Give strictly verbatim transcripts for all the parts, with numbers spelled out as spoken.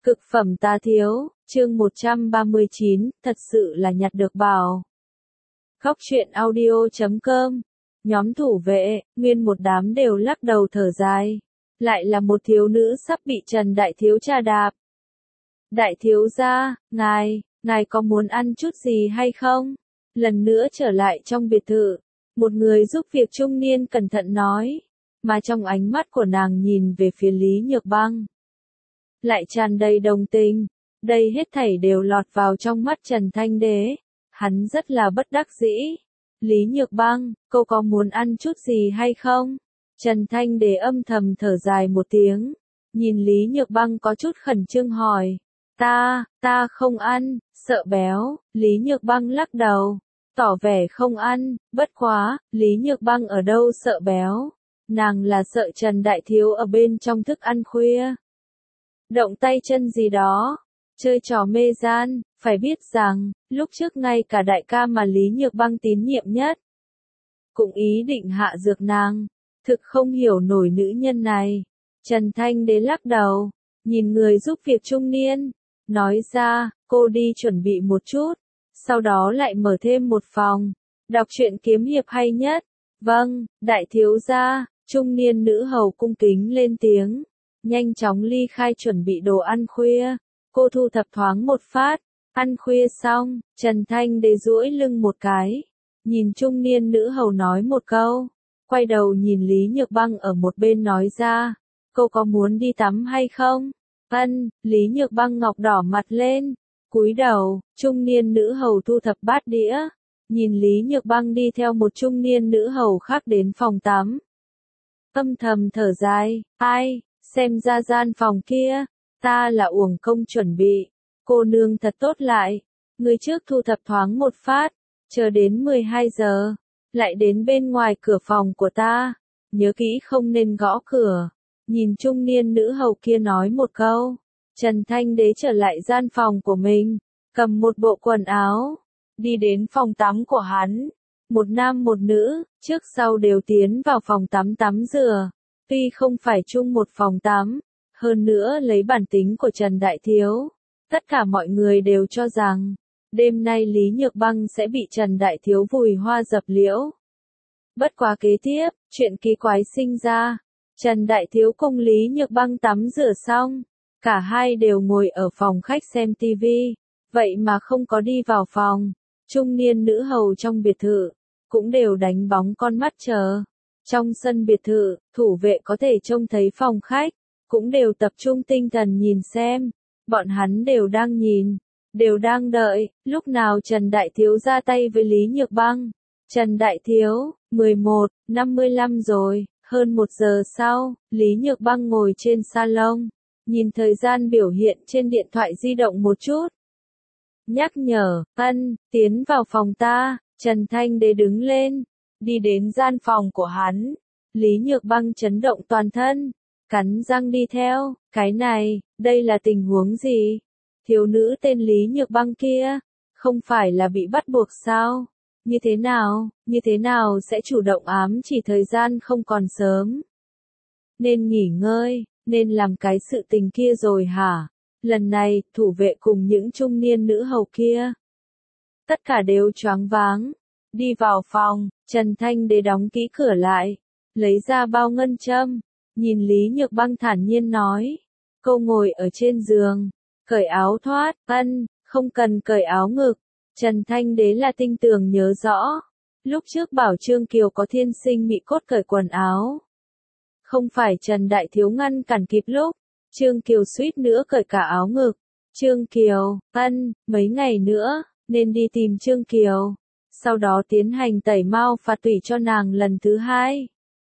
Cực phẩm tá thiếu, chương một trăm ba mươi chín, thật sự là nhặt được bảo. Góc truyện audio chấm com. Nhóm thủ vệ, nguyên một đám đều lắc đầu thở dài. Lại là một thiếu nữ sắp bị Trần Đại Thiếu trà đạp. Đại Thiếu gia, ngài, ngài có muốn ăn chút gì hay không? Lần nữa trở lại trong biệt thự, một người giúp việc trung niên cẩn thận nói, mà trong ánh mắt của nàng nhìn về phía Lý Nhược Băng lại tràn đầy đồng tình. Đây hết thảy đều lọt vào trong mắt Trần Thanh Đế. Hắn rất là bất đắc dĩ. Lý Nhược Băng, cô có muốn ăn chút gì hay không? Trần Thanh Đế âm thầm thở dài một tiếng. Nhìn Lý Nhược Băng có chút khẩn trương hỏi. Ta, ta không ăn, sợ béo. Lý Nhược Băng lắc đầu, tỏ vẻ không ăn. Bất quá, Lý Nhược Băng ở đâu sợ béo? Nàng là sợ Trần Đại Thiếu ở bên trong thức ăn khuya động tay chân gì đó, chơi trò mê gian. Phải biết rằng, lúc trước ngay cả đại ca mà Lý Nhược Băng tín nhiệm nhất cũng ý định hạ dược nàng. Thực không hiểu nổi nữ nhân này. Trần Thanh Đế lắc đầu, nhìn người giúp việc trung niên, nói ra, cô đi chuẩn bị một chút, sau đó lại mở thêm một phòng, đọc truyện kiếm hiệp hay nhất. Vâng, đại thiếu gia. Trung niên nữ hầu cung kính lên tiếng, nhanh chóng ly khai chuẩn bị đồ ăn khuya. Cô thu thập thoáng một phát, ăn khuya xong, Trần Thanh Đế duỗi lưng một cái, nhìn trung niên nữ hầu nói một câu, quay đầu nhìn Lý Nhược Băng ở một bên nói ra, cô có muốn đi tắm hay không? Ân. Lý Nhược Băng ngọc đỏ mặt lên, cúi đầu. Trung niên nữ hầu thu thập bát đĩa, nhìn Lý Nhược Băng đi theo một trung niên nữ hầu khác đến phòng tắm, âm thầm thở dài, ai, xem ra gian phòng kia, ta là uổng công chuẩn bị. Cô nương thật tốt lại, người trước thu thập thoáng một phát, chờ đến mười hai giờ, lại đến bên ngoài cửa phòng của ta, nhớ kỹ không nên gõ cửa. Nhìn trung niên nữ hầu kia nói một câu, Trần Thanh Đế trở lại gian phòng của mình, cầm một bộ quần áo, đi đến phòng tắm của hắn. Một nam một nữ, trước sau đều tiến vào phòng tắm tắm rửa. Tuy không phải chung một phòng tắm, hơn nữa lấy bản tính của Trần Đại Thiếu, tất cả mọi người đều cho rằng, đêm nay Lý Nhược Băng sẽ bị Trần Đại Thiếu vùi hoa dập liễu. Bất quá kế tiếp, chuyện kỳ quái sinh ra. Trần Đại Thiếu cùng Lý Nhược Băng tắm rửa xong, cả hai đều ngồi ở phòng khách xem tivi, vậy mà không có đi vào phòng. Trung niên nữ hầu trong biệt thự cũng đều đánh bóng con mắt chờ. Trong sân biệt thự, thủ vệ có thể trông thấy phòng khách, cũng đều tập trung tinh thần nhìn xem. Bọn hắn đều đang nhìn, đều đang đợi, lúc nào Trần Đại Thiếu ra tay với Lý Nhược Băng. Trần Đại Thiếu, mười một, năm mươi lăm rồi, hơn một giờ sau, Lý Nhược Băng ngồi trên salon, nhìn thời gian biểu hiện trên điện thoại di động một chút. Nhắc nhở, ân, tiến vào phòng ta. Trần Thanh Đế đứng lên, đi đến gian phòng của hắn. Lý Nhược Băng chấn động toàn thân, cắn răng đi theo. Cái này, đây là tình huống gì? Thiếu nữ tên Lý Nhược Băng kia, không phải là bị bắt buộc sao? Như thế nào, như thế nào sẽ chủ động ám chỉ thời gian không còn sớm? Nên nghỉ ngơi, nên làm cái sự tình kia rồi hả? Lần này, thủ vệ cùng những trung niên nữ hầu kia, tất cả đều choáng váng. Đi vào phòng, Trần Thanh Đế đóng kỹ cửa lại, lấy ra bao ngân châm, nhìn Lý Nhược Băng thản nhiên nói, cô ngồi ở trên giường, cởi áo thoát. Ân, không cần cởi áo ngực. Trần Thanh Đế là tinh tường nhớ rõ, lúc trước bảo Trương Kiều có thiên sinh mị cốt cởi quần áo, không phải Trần Đại Thiếu ngăn cản kịp lúc, Trương Kiều suýt nữa cởi cả áo ngực. Trương Kiều, ân, mấy ngày nữa, nên đi tìm Trương Kiều, sau đó tiến hành tẩy mao phạt tủy cho nàng lần thứ hai.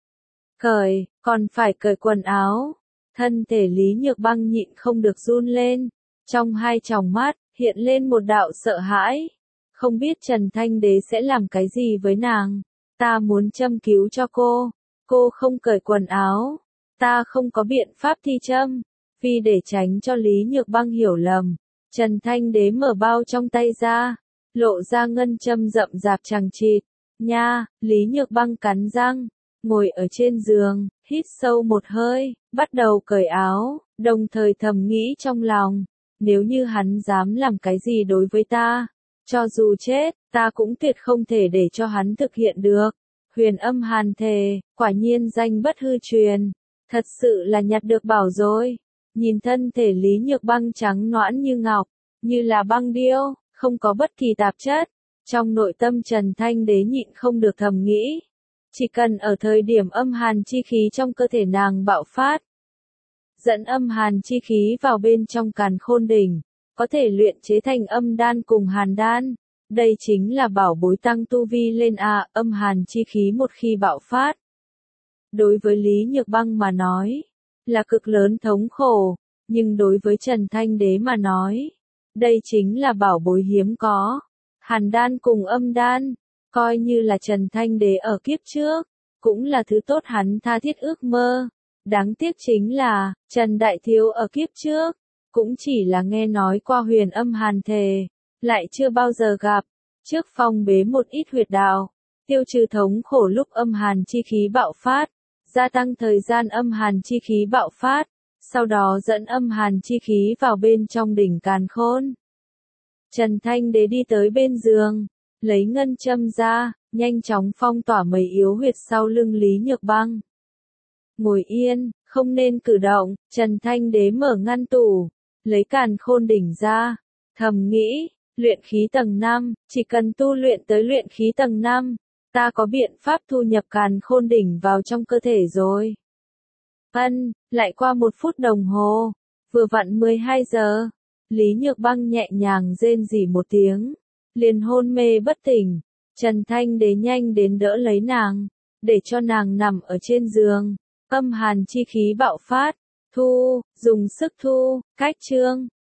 Cởi, còn phải cởi quần áo. Thân thể Lý Nhược Băng nhịn không được run lên, trong hai tròng mắt, hiện lên một đạo sợ hãi. Không biết Trần Thanh Đế sẽ làm cái gì với nàng. Ta muốn châm cứu cho cô, cô không cởi quần áo, ta không có biện pháp thi châm. Vì để tránh cho Lý Nhược Băng hiểu lầm, Trần Thanh Đế mở bao trong tay ra, lộ ra ngân châm rậm rạp chằng chịt. Nha, Lý Nhược Băng cắn răng, ngồi ở trên giường, hít sâu một hơi, bắt đầu cởi áo, đồng thời thầm nghĩ trong lòng, nếu như hắn dám làm cái gì đối với ta, cho dù chết, ta cũng tuyệt không thể để cho hắn thực hiện được. Huyền Âm Hàn thề, quả nhiên danh bất hư truyền, thật sự là nhặt được bảo rồi. Nhìn thân thể Lý Nhược Băng trắng nõn như ngọc, như là băng điêu, không có bất kỳ tạp chất. Trong nội tâm Trần Thanh Đế nhịn không được thầm nghĩ, chỉ cần ở thời điểm âm hàn chi khí trong cơ thể nàng bạo phát, dẫn âm hàn chi khí vào bên trong càn khôn đỉnh, có thể luyện chế thành âm đan cùng hàn đan. Đây chính là bảo bối tăng tu vi lên a, âm hàn chi khí một khi bạo phát. Đối với Lý Nhược Băng mà nói, là cực lớn thống khổ, nhưng đối với Trần Thanh Đế mà nói, đây chính là bảo bối hiếm có. Hàn đan cùng âm đan, coi như là Trần Thanh Đế ở kiếp trước, cũng là thứ tốt hắn tha thiết ước mơ. Đáng tiếc chính là, Trần Đại Thiếu ở kiếp trước, cũng chỉ là nghe nói qua Huyền Âm Hàn thề, lại chưa bao giờ gặp. Trước phong bế một ít huyệt đạo, tiêu trừ thống khổ lúc âm hàn chi khí bạo phát, gia tăng thời gian âm hàn chi khí bạo phát, sau đó dẫn âm hàn chi khí vào bên trong đỉnh càn khôn. Trần Thanh Đế đi tới bên giường, lấy ngân châm ra, nhanh chóng phong tỏa mấy yếu huyệt sau lưng Lý Nhược Băng. Ngồi yên, không nên cử động, Trần Thanh Đế mở ngăn tủ, lấy càn khôn đỉnh ra, thầm nghĩ, luyện khí tầng năm, chỉ cần tu luyện tới luyện khí tầng năm, ta có biện pháp thu nhập càn khôn đỉnh vào trong cơ thể rồi. Ân, lại qua một phút đồng hồ, vừa vặn mười hai giờ, Lý Nhược Băng nhẹ nhàng rên rỉ một tiếng, liền hôn mê bất tỉnh. Trần Thanh Đế nhanh đến đỡ lấy nàng, để cho nàng nằm ở trên giường. Âm hàn chi khí bạo phát, thu, dùng sức thu, cách chương.